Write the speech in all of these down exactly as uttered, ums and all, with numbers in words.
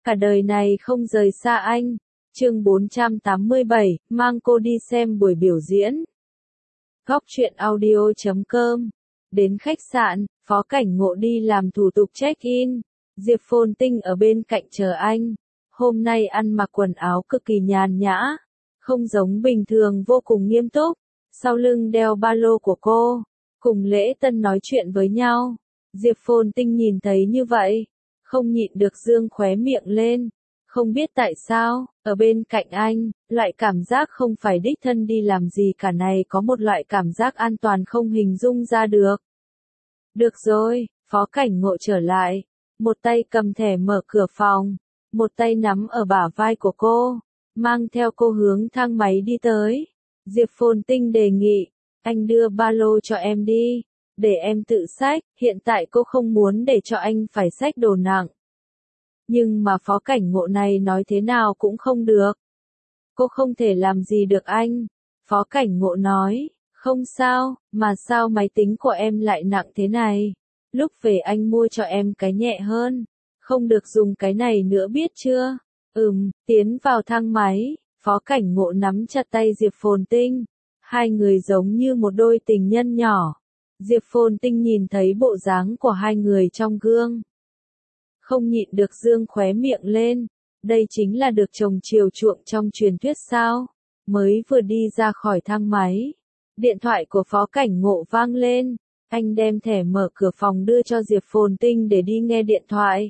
Cả đời này không rời xa anh. Chương bốn trăm tám mươi bảy, mang cô đi xem buổi biểu diễn. Góc truyện audio chấm com. Đến khách sạn, Phó Cảnh Ngộ đi làm thủ tục check-in. Diệp Phồn Tinh ở bên cạnh chờ anh. Hôm nay ăn mặc quần áo cực kỳ nhàn nhã, không giống bình thường, vô cùng nghiêm túc. Sau lưng đeo ba lô của cô, cùng Lễ Tân nói chuyện với nhau. Diệp Phồn Tinh nhìn thấy như vậy, không nhịn được dương khóe miệng lên. Không biết tại sao, ở bên cạnh anh, loại cảm giác không phải đích thân đi làm gì cả này có một loại cảm giác an toàn không hình dung ra được. Được rồi, Phó Cảnh Ngộ trở lại, một tay cầm thẻ mở cửa phòng, một tay nắm ở bả vai của cô, mang theo cô hướng thang máy đi tới. Diệp Phồn Tinh đề nghị, anh đưa ba lô cho em đi, để em tự xách, hiện tại cô không muốn để cho anh phải xách đồ nặng. Nhưng mà Phó Cảnh Ngộ này nói thế nào cũng không được. Cô không thể làm gì được anh. Phó Cảnh Ngộ nói, không sao, mà sao máy tính của em lại nặng thế này? Lúc về anh mua cho em cái nhẹ hơn. Không được dùng cái này nữa biết chưa? Ừm, tiến vào thang máy, Phó Cảnh Ngộ nắm chặt tay Diệp Phồn Tinh. Hai người giống như một đôi tình nhân nhỏ. Diệp Phồn Tinh nhìn thấy bộ dáng của hai người trong gương, không nhịn được dương khóe miệng lên. Đây chính là được chồng chiều chuộng trong truyền thuyết sao? Mới vừa đi ra khỏi thang máy, điện thoại của Phó Cảnh Ngộ vang lên. Anh đem thẻ mở cửa phòng đưa cho Diệp Phồn Tinh để đi nghe điện thoại.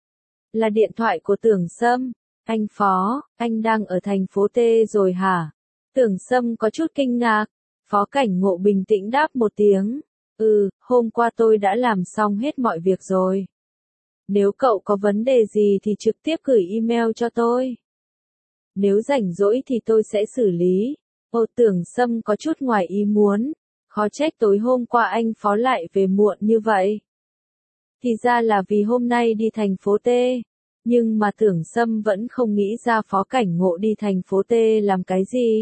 Là điện thoại của Tưởng Sâm. Anh Phó, anh đang ở thành phố T rồi hả? Tưởng Sâm có chút kinh ngạc. Phó Cảnh Ngộ bình tĩnh đáp một tiếng. Ừ, hôm qua tôi đã làm xong hết mọi việc rồi. Nếu cậu có vấn đề gì thì trực tiếp gửi email cho tôi. Nếu rảnh rỗi thì tôi sẽ xử lý. Ô, Tưởng Sâm có chút ngoài ý muốn. Khó trách tối hôm qua anh Phó lại về muộn như vậy. Thì ra là vì hôm nay đi thành phố T. Nhưng mà Tưởng Sâm vẫn không nghĩ ra Phó Cảnh Ngộ đi thành phố T làm cái gì.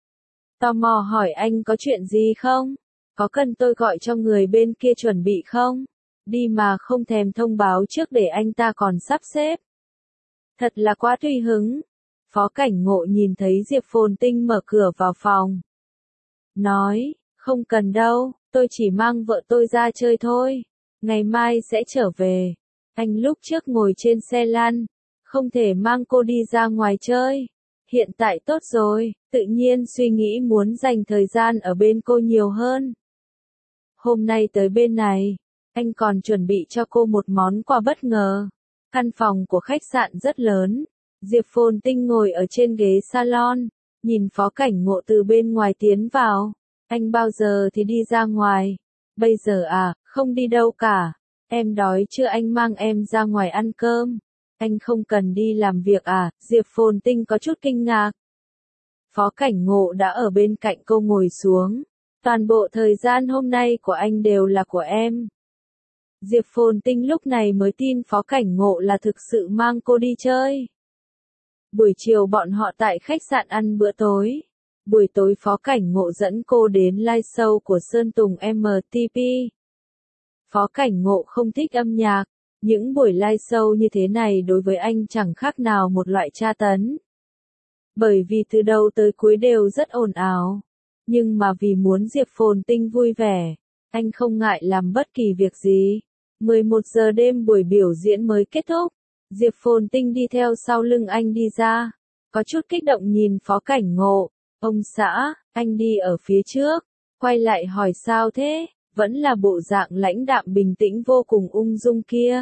Tò mò hỏi anh có chuyện gì không? Có cần tôi gọi cho người bên kia chuẩn bị không? Đi mà không thèm thông báo trước để anh ta còn sắp xếp. Thật là quá tùy hứng. Phó Cảnh Ngộ nhìn thấy Diệp Phồn Tinh mở cửa vào phòng. Nói, không cần đâu, tôi chỉ mang vợ tôi ra chơi thôi. Ngày mai sẽ trở về. Anh lúc trước ngồi trên xe lăn, không thể mang cô đi ra ngoài chơi. Hiện tại tốt rồi, tự nhiên suy nghĩ muốn dành thời gian ở bên cô nhiều hơn. Hôm nay tới bên này, anh còn chuẩn bị cho cô một món quà bất ngờ. Căn phòng của khách sạn rất lớn. Diệp Phồn Tinh ngồi ở trên ghế salon, nhìn Phó Cảnh Ngộ từ bên ngoài tiến vào. Anh bao giờ thì đi ra ngoài? Bây giờ à, không đi đâu cả. Em đói chưa, anh mang em ra ngoài ăn cơm. Anh không cần đi làm việc à? Diệp Phồn Tinh có chút kinh ngạc. Phó Cảnh Ngộ đã ở bên cạnh cô ngồi xuống. Toàn bộ thời gian hôm nay của anh đều là của em. Diệp Phồn Tinh lúc này mới tin Phó Cảnh Ngộ là thực sự mang cô đi chơi. Buổi chiều bọn họ tại khách sạn ăn bữa tối. Buổi tối Phó Cảnh Ngộ dẫn cô đến live show của Sơn Tùng em tê pê. Phó Cảnh Ngộ không thích âm nhạc. Những buổi live show như thế này đối với anh chẳng khác nào một loại tra tấn. Bởi vì từ đầu tới cuối đều rất ồn ào. Nhưng mà vì muốn Diệp Phồn Tinh vui vẻ, anh không ngại làm bất kỳ việc gì. mười một giờ đêm buổi biểu diễn mới kết thúc. Diệp Phồn Tinh đi theo sau lưng anh đi ra. Có chút kích động nhìn Phó Cảnh Ngộ. Ông xã, anh đi ở phía trước. Quay lại hỏi sao thế? Vẫn là bộ dạng lãnh đạm bình tĩnh vô cùng ung dung kia.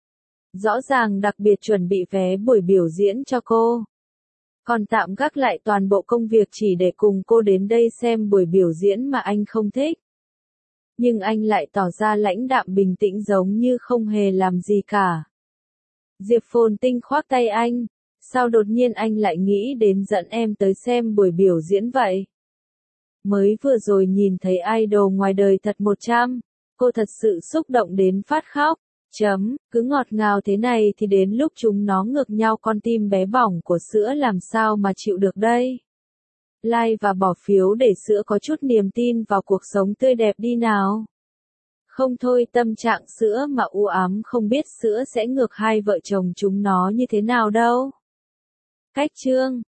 Rõ ràng đặc biệt chuẩn bị vé buổi biểu diễn cho cô. Còn tạm gác lại toàn bộ công việc chỉ để cùng cô đến đây xem buổi biểu diễn mà anh không thích. Nhưng anh lại tỏ ra lãnh đạm bình tĩnh giống như không hề làm gì cả. Diệp Phồn Tinh khoác tay anh. Sao đột nhiên anh lại nghĩ đến dẫn em tới xem buổi biểu diễn vậy? Mới vừa rồi nhìn thấy idol ngoài đời thật một trăm. Cô thật sự xúc động đến phát khóc. Chấm, cứ ngọt ngào thế này thì đến lúc chúng nó ngược nhau con tim bé bỏng của sữa làm sao mà chịu được đây. Like và bỏ phiếu để sữa có chút niềm tin vào cuộc sống tươi đẹp đi nào. Không thôi tâm trạng sữa mà u ám không biết sữa sẽ ngược hai vợ chồng chúng nó như thế nào đâu. Cách chương